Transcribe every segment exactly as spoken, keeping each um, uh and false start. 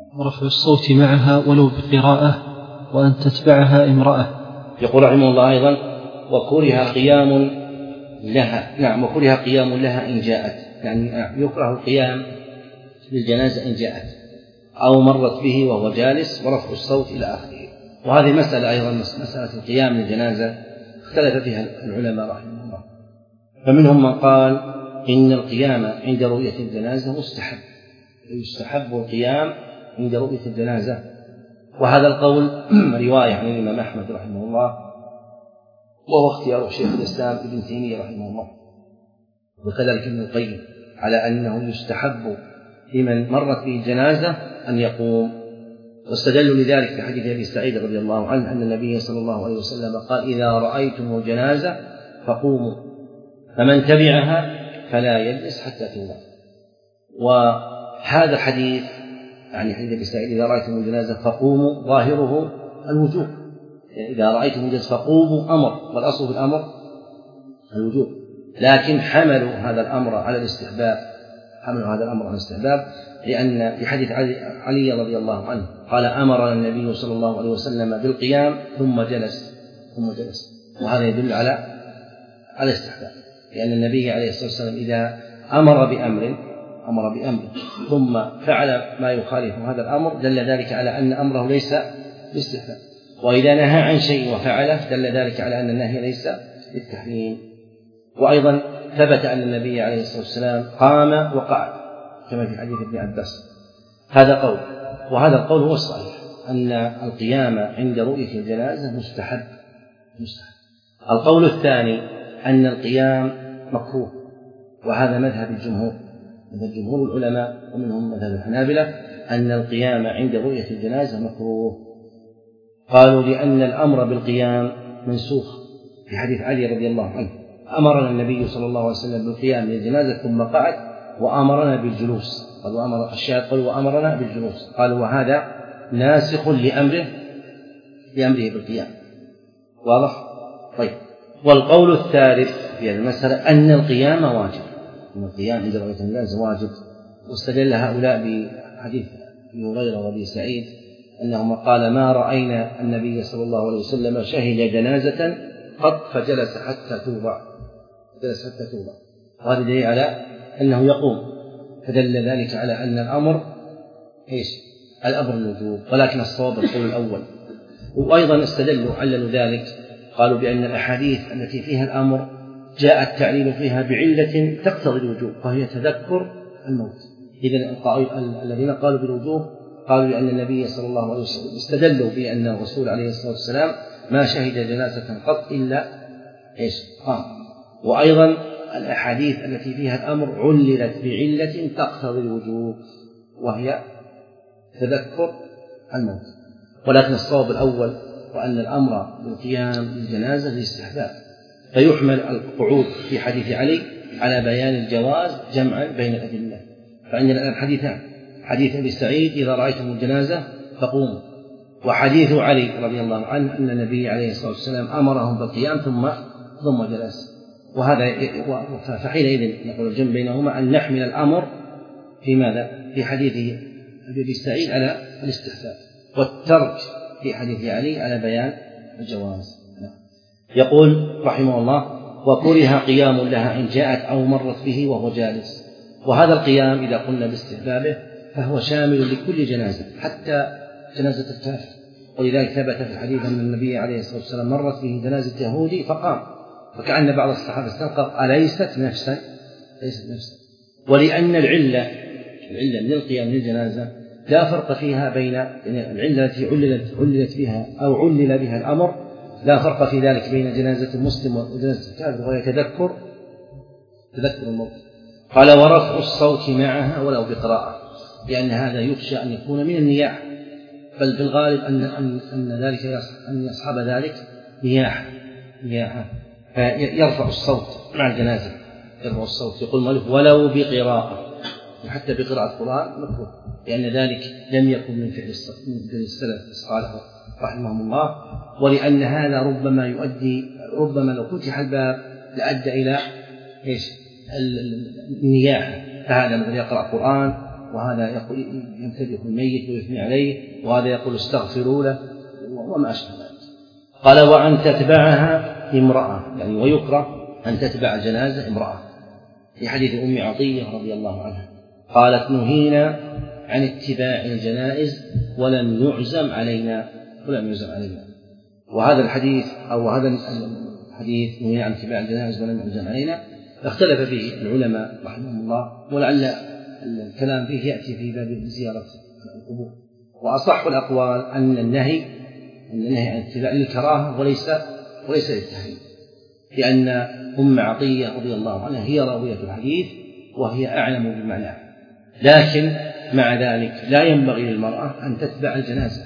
رفع الصوت معها ولو بقراءة وأن تتبعها امرأة. يقول رحمه الله أيضا وكره قيام لها. نعم وكره قيام لها إن جاءت، يعني يكره القيام للجنازة إن جاءت أو مرت به وهو جالس ورفع الصوت إلى آخره. وهذه مسألة أيضا مسألة القيام للجنازة اختلف فيها العلماء رحمه الله، فمنهم من قال إن القيام عند رؤية الجنازة مستحب، يستحب القيام عند رؤية الجنازة، وهذا القول رواية عن الإمام أحمد رحمه الله، وهو اختيار شيخ الإسلام ابن تيمية رحمه الله، وكذلك ابن القيم على أنه يستحب لمن مرت به الجنازة أن يقوم. واستدلوا لذلك في حديث أبي سعيد رضي الله عنه أن النبي صلى الله عليه وسلم قال إذا رأيتم الجنازة فقوموا فمن تبعها فلا يجلس حتى توضع. وهذا الحديث يعني حديث أبي سعيد إذا رأيتم الجنازة فقوموا ظاهره الوجوب، إذا رأيتم الجنازة فقوموا أمر، والأصل في الأمر الوجوب، لكن حملوا هذا الأمر على الاستحباب، حملوا هذا الأمر على الاستحباب لأن في حديث علي رضي الله عنه قال أمرنا النبي صلى الله عليه وسلم بالقيام ثم جلس ثم جلس وهذا يدل على على الاستحباب، لأن النبي عليه الصلاة والسلام إذا أمر بأمر أمر بأمر ثم فعل ما يخالف هذا الأمر دل ذلك على أن أمره ليس باستحباب، وإذا نهى عن شيء وفعله دل ذلك على أن النهي ليس للتحريم. وأيضا ثبت أن النبي عليه الصلاة والسلام قام وقعد كما في حديث ابن عباس، هذا قول، وهذا القول هو الصحيح أن القيام عند رؤية الجنازة مستحب مستحب. القول الثاني أن القيام مكروه، وهذا مذهب الجمهور، مذهب جمهور العلماء ومنهم مذهب الحنابلة أن القيام عند رؤية الجنازة مكروه، قالوا لأن الأمر بالقيام منسوخ في حديث علي رضي الله عنه أمرنا النبي صلى الله عليه وسلم بالقيام للجنازة ثم قعد وأمرنا بالجلوس، قالوا أمر الشاهد قالوا وأمرنا بالجلوس، قالوا وهذا ناسخ لأمره لأمره بالقيام، واضح؟ طيب، والقول الثالث في المسألة أن القيام واجب، أن القيام عند رؤية الجنازة واجب، واستدل هؤلاء بحديث ابي هريرة وابي سعيد أنهما قال ما رأينا النبي صلى الله عليه وسلم شهد جنازة قط فجلس حتى توضع جلس حتى توضع، وهذا دليل على أنه يقوم، فدل ذلك على أن الأمر إيش؟ الأمر الوجوب، ولكن الصواب القول الأول. وأيضا استدلوا عللوا ذلك قالوا بأن الأحاديث التي فيها الأمر جاء التعليل فيها بعلة تقتضي الوجوب وهي تذكر الموت. إذن الذين قالوا بالوجوب قالوا لأن النبي صلى الله عليه وسلم استدلوا بأن الرسول عليه الصلاة والسلام ما شهد جنازة قط إلا إيش؟ قام. وأيضا الأحاديث التي فيها الأمر عللت بعلة تقتضي الوجوب وهي تذكر الموت، ولكن الصواب الأول وأن الأمر بالقيام للجنازة للاستحباب، فيحمل القعود في حديث علي على بيان الجواز جمعا بين الأدلة. فعندنا الآن حديثان، حديث أبي سعيد إذا رأيتم الجنازة فقوموا، وحديث علي رضي الله عنه أن النبي عليه الصلاة والسلام أمرهم بالقيام ثم ثم جلس، وهذا فحينئذ نقول الجمع بينهما أن نحمل الأمر في ماذا؟ في حديث أبي سعيد على الاستحباب، والترك في حديث علي على بيان الجواز. يقول رحمه الله وكره قيام لها إن جاءت أو مرت به وهو جالس، وهذا القيام إذا قلنا باستحبابه فهو شامل لكل جنازة حتى جنازة الكافر، ولذلك ثبت في الحديث أن النبي عليه الصلاة والسلام مرت به جنازة يهودي فقام، فكأن بعض الصحابة استنكر أليست نفسا ليست نفسا، ولأن العلة العلة من القيام للجنازة لا فرق فيها بين العلة التي عللت عللت بها أو علل بها الأمر، لا فرق في ذلك بين جنازة المسلم وجنازة الكافر، وهي تذكر تذكر الموت. قال ورفع الصوت معها ولو بقراءة، لأن هذا يخشى أن يكون من النياح، بل في الغالب أن أن أن ذلك أن يصحب ذلك نياحة نياحة فيرفع الصوت مع الجنازة، يرفع الصوت يقول مالك ولو بقراءة، وحتى بقراءة القرآن مكروه، لأن ذلك لم يكن من فعل السلف الصالح رحمهم الله، ولأن هذا ربما يؤدي ربما لو فتح الباب لأدى إلى إيش؟ النياحة، فهذا مثل يقرأ القرآن وهذا يقول يمتدح الميت ويثني عليه، وهذا يقول استغفروا له وما أشبه ذلك. قال وأن تتبعها امرأة، يعني ويكره أن تتبع الجنازة امرأة، في حديث أم عطية رضي الله عنها قالت نهينا عن اتباع الجنائز ولم يعزم علينا ولم يعزم علينا. وهذا الحديث أو هذا الحديث نهينا عن اتباع الجنائز ولم يعزم علينا اختلف فيه العلماء رحمهم الله، ولعل الكلام فيه يأتي في باب زيارة القبور. وأصح الأقوال أن النهي أن النهي عن اتباع للكراهة وليس وليس للتحريم، لأن أم عطية رضي الله عنها هي راوية الحديث وهي أعلم بمعناه، لكن مع ذلك لا ينبغي للمرأة أن تتبع الجنازة.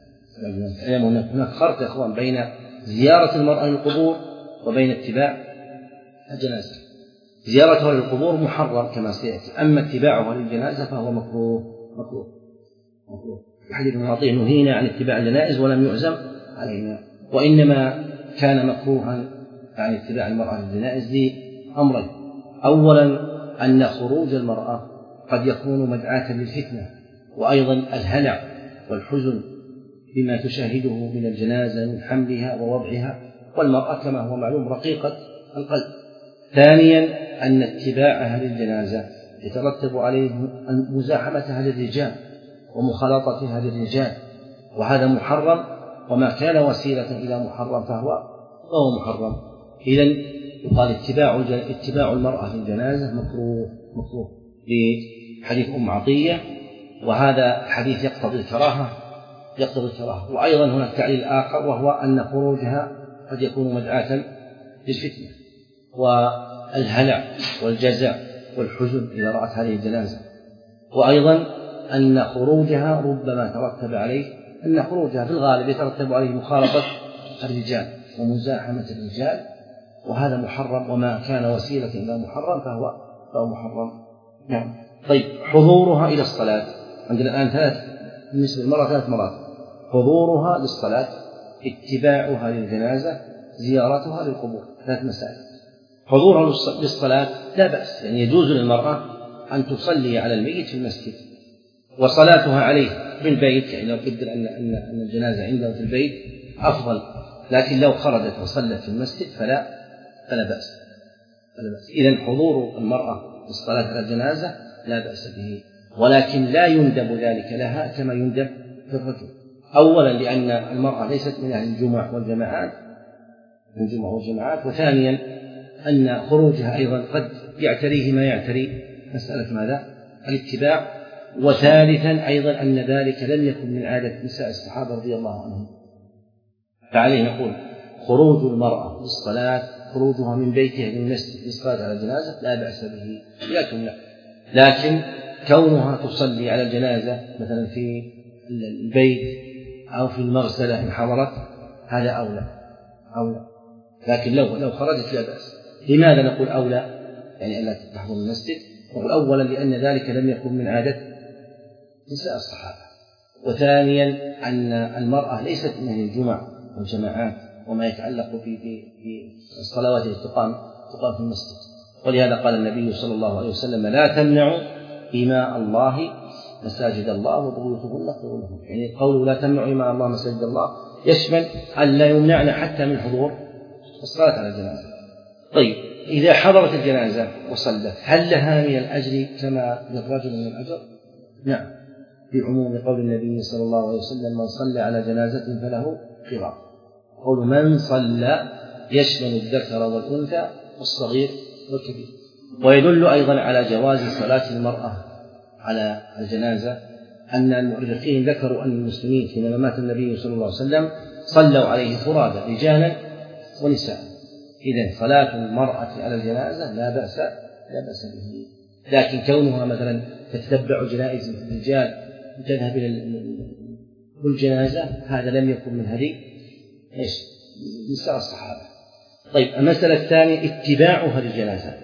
هناك فرق يا أخوان بين زيارة المرأة للقبور وبين اتباع الجنازة. زيارتها للقبور محرم كما سيأتي، أما اتباعها للجنازة فهو مكروه مكروه مكروه. في حديث ابن عطية نهينا عن اتباع الجنائز ولم يعزم علينا، وإنما كان مكروها عن اتباع المرأة للجنائز لأمرين: أولا أن خروج المرأة قد يكون مدعاة للفتنة، وأيضا الهلع والحزن بما تشاهده من الجنازة من حملها ووضعها، والمرأة كما هو معلوم رقيقة القلب. ثانيا أن اتباعها للجنازة يترتب عليه مزاحمتها للرجال ومخالطتها للرجال، وهذا محرم، وما كان وسيلة إلى محرم فهو فهو محرم. إذن يقال اتباع اتباع المرأة للجنازة مكروه مكروه لحديث أم عطية، وهذا الحديث يقتضي الكراهة يقتضي الكراهة. وأيضا هناك تعليل آخر، وهو أن خروجها قد يكون مدعاة للفتنة والهلع والجزع والحزن إذا رأت هذه الجنازة، وأيضا أن خروجها ربما ترتب عليه أن خروجها في الغالب يترتب عليه مخالطة الرجال ومزاحمة الرجال، وهذا محرم، وما كان وسيلة إلى محرم فهو فهو محرم. نعم. طيب، حضورها إلى الصلاة عندنا الآن ثلاث بالنسبة للمرأة ثلاث مرات: حضورها للصلاة، اتباعها للجنازة، زيارتها للقبور، ثلاث مسائل. حضورها للصلاة لا بأس، يعني يجوز للمرأة أن تصلي على الميت في المسجد، وصلاتها عليه في البيت، يعني لو قدر أن أن الجنازة عنده في البيت أفضل، لكن لو خرجت وصلت في المسجد فلا فلا بأس فلا بأس. إذن حضور المرأة للصلاة على الجنازة لا بأس به، ولكن لا يندب ذلك لها كما يندب في الرجل. أولا لأن المرأة ليست من أهل الجمع والجماعات من الجمع والجماعات، وثانيا أن خروجها أيضا قد يعتريه ما يعتري مسألة ماذا؟ الاتباع. وثالثا أيضا أن ذلك لم يكن من عادة نساء الصحابة رضي الله عنهم، فعليه نقول خروج المرأة للصلاة، خروجها من بيتها للمسجد للصلاة على الجنازة لا بأس به، لكن لكن كونها تصلي على الجنازة مثلا في البيت أو في المغسلة إن حضرت هذا أولى أولى لكن لو لو خرجت لا بأس. لماذا نقول أولى؟ يعني ألا تحضر المسجد. نقول أولا لأن ذلك لم يكن من عادة نساء الصحابة، وثانيا أن المرأة ليست من الجمع والجماعات وما يتعلق بالصلوات التي تقام تقام في المسجد، ولهذا قال النبي صلى الله عليه وسلم: لا تمنعوا إماء الله مساجد الله وبيوتهن خير لهم. يعني قوله لا تمنعوا إماء الله مساجد الله يشمل أن لا يمنعن حتى من حضور الصلاة على الجنازة. طيب، إذا حضرت الجنازة وصلت هل لها من الأجر كما للرجل من الأجر؟ نعم، بعموم قول النبي صلى الله عليه وسلم: من صلى على جنازة فله قراط. قول من صلى يشمل الذكر والأنثى والصغير والكبير. ويدل أيضا على جواز صلاة المرأة على الجنازة أن المؤرخين ذكروا أن المسلمين حينما مات النبي صلى الله عليه وسلم صلوا عليه فرادى رجالا ونساء. إذن صلاة المرأة على الجنازة لا بأس لا بأس به، لكن كونها مثلا تتبع جنائز الرجال وتذهب إلى الجنازة هذا لم يكن من هدي إيش نساء الصحابة. طيب، المسألة الثانية اتباعها للجنازة،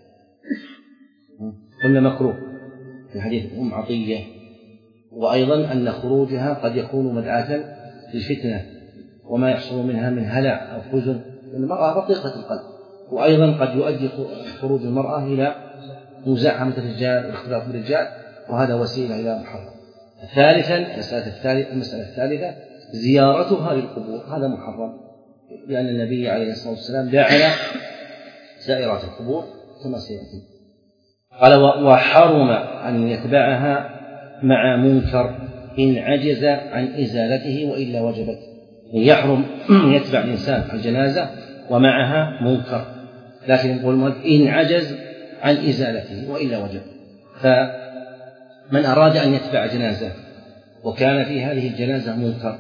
قلنا مكروه في حديث أم عطية، وأيضا أن خروجها قد يكون مدعاة للفتنة وما يحصل منها من هلع أو حزن، المرأة رقيقة القلب، وأيضا قد يؤدي خروج المرأة إلى مزاحمة الرجال واختلاط بالرجال، وهذا وسيلة إلى محرم. ثالثا المسألة الثالثة المسألة الثالثة زيارتها للقبور، هذا محرم، لأن النبي عليه الصلاة والسلام لعن زائرات القبور كما سيأتي. قال وحرم أن يتبعها مع منكر إن عجز عن إزالته وإلا وجبت. يحرم يتبع الإنسان الجنازة ومعها منكر، لكن يقول إن عجز عن إزالته وإلا وجب. فمن أراد أن يتبع جنازة وكان في هذه الجنازة منكر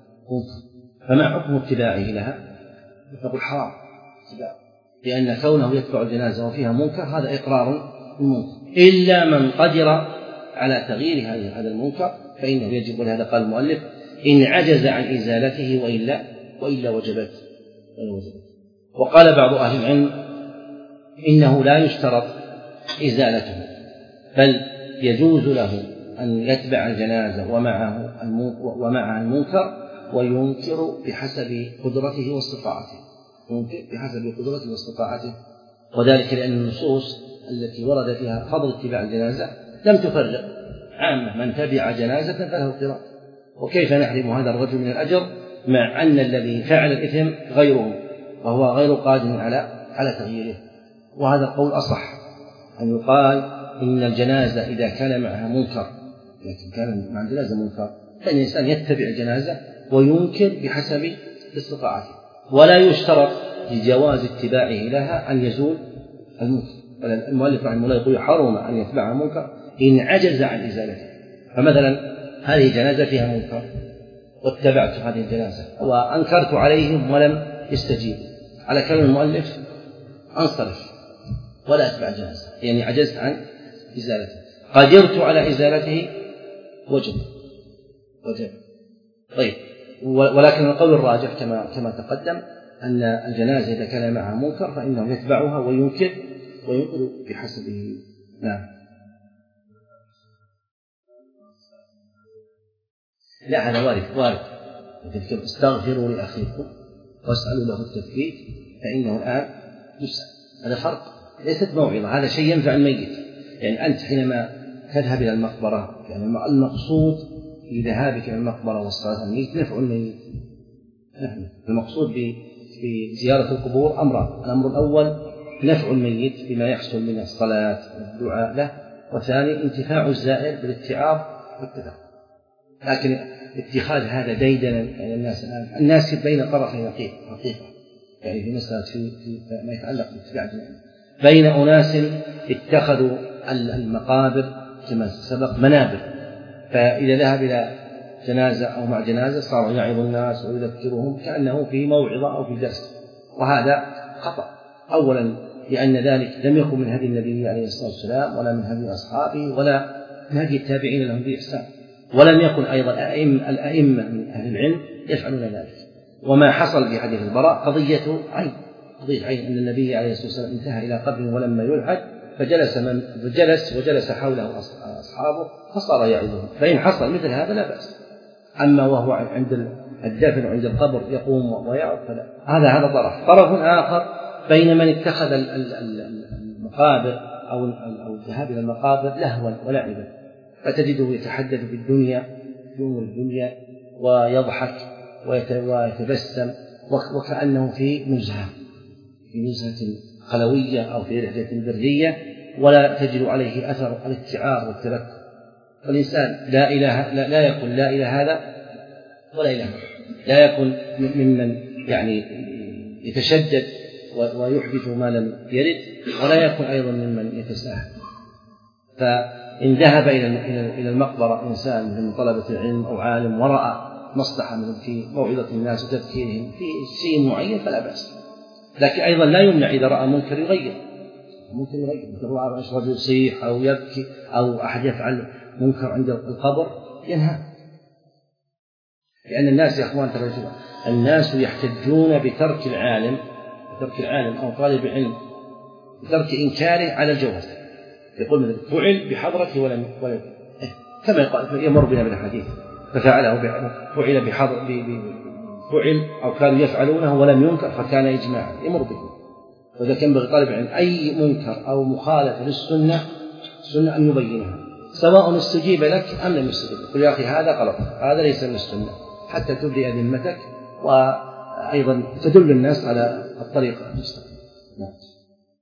فما حكم اتباعه لها؟ يقول حرام اتباع، لأن كونه يتبع الجنازة وفيها منكر هذا إقرار بالمنكر، إلا من قدر على تغيير هذا المنكر فإنه يجب. ولهذا قال المؤلف إن عجز عن إزالته وإلا وإلا وجبت. وقال بعض أهل العلم إنه لا يشترط إزالته، بل يجوز له أن يتبع الجنازة ومعه ومعها المنكر وينكر بحسب قدرته واستطاعته، ينكر بحسب قدرته واستطاعته، وذلك لأن النصوص التي ورد فيها فضل اتباع الجنازة لم تفرق عامة، من تبع جنازة فله قراءة. وكيف نحرم هذا الرجل من الأجر مع أن الذي فعل الإثم غيره وهو غير قادر على على تغييره؟ وهذا القول أصح، أن يقال إن الجنازة إذا كان معها منكر، لكن كان مع الجنازة منكر، فإن الإنسان يتبع الجنازة وينكر بحسب استطاعته، ولا يشترط لجواز اتباعه لها أن يزول المنكر. المؤلف رحمه الله يقول حرم أن يتبعها منكر إن عجز عن إزالته. فمثلا هذه جنازة فيها منكر واتبعت هذه الجنازة وأنكرت عليهم ولم يستجيبوا، على كلام المؤلف أنصرف ولا أتبع الجنازة، يعني عجزت عن إزالته. قدرت على إزالته وجب وجب طيب. ولكن القول الراجح كما كما تقدم أن الجنازة إذا كان معها منكر فإنه يتبعها وينكر وينكر بحسبه. نعم. لا هذا وارد وارد استغفروا لأخيكم واسألوا له التثبيت فإنه الآن يسأل. هذا فرق، ليست موعظة، هذا شيء ينفع الميت. يعني أنت حينما تذهب إلى المقبرة، يعني المقصود لذهابك إلى المقبرة والصلاة الميت نفع الميت. المقصود بزيارة القبور أمران: الأمر الأول نفع الميت بما يحصل من الصلاة والدعاء له، والثاني انتفاع الزائر بالاتعاظ والتذكر. لكن اتخاذ هذا ديدنا يعني الناس الآن الناس بين طرفين حقيقة، يعني في مسألة في, في ما يتعلق باتباع الجنازة، بين أناس اتخذوا المقابر كما سبق منابر، فإذا ذهب إلى جنازة أو مع جنازة صار يعظ الناس ويذكرهم كأنه في موعظة أو في درس، وهذا خطأ. أولا لأن ذلك لم يكن من هدي النبي عليه الصلاة والسلام ولا من هدي أصحابه ولا من هدي التابعين لهم بإحسان، ولم يكن أيضا الأئمة من أهل العلم يفعلون ذلك. وما حصل في حديث البراء قضية عين قضية عين أن النبي عليه الصلاة والسلام انتهى إلى قبر ولما يلحد فجلس من فجلس وجلس حوله أصحابه فصار يعظهم. فإن حصل مثل هذا لا بأس، أما وهو عند الدفن وعند القبر يقوم ويعظ فلا. هذا هذا طرف. طرف آخر بين من اتخذ المقابر أو أو الذهاب إلى المقابر لهوا ولعبا، فتجده يتحدث بالدنيا يوم الدنيا ويضحك ويتبسم وكأنه في نزهة في نزهة خلوية أو في رحلة برية، ولا تجد عليه أثر الاتعاظ والتذكر. فالإنسان لا إله لا, لا يقول لا إله هذا ولا إله، لا يكون ممن يعني يتشدد ويحدث ما لم يرد، ولا يكون أيضا ممن يتساهل. فإن ذهب إلى المقبرة إنسان من طلبة العلم أو عالم ورأى مصلحة في موعظة الناس وتذكيرهم في شيء معين فلا بأس، لكن أيضا لا يمنع إذا رأى منكر يغير ممكن يغير مثل رأى رجل يصيح أو يبكي أو أحد يفعل منكر عند القبر ينهى. لأن الناس يا أخوان ترى الناس يحتجون بترك العالم بترك العالم أو طالب العلم بترك إنكاره على الجواز. يقول مثلا فعل بحضرته ولم ولم كما يقال يمر بنا بالحديث ففعله فعل بحضر فعل أو كانوا يفعلونه ولم ينكر فكان إجماعا يمر به. وإذا كان بغي طالب العلم أي منكر أو مخالفة للسنة السنة أن يبينها، سواء استجيب لك أم لم يستجيب لك. قل يا أخي هذا غلط، هذا ليس من السنة، حتى تبرئ ذمتك وأيضا تدل الناس على الطريق المستقيم. نعم.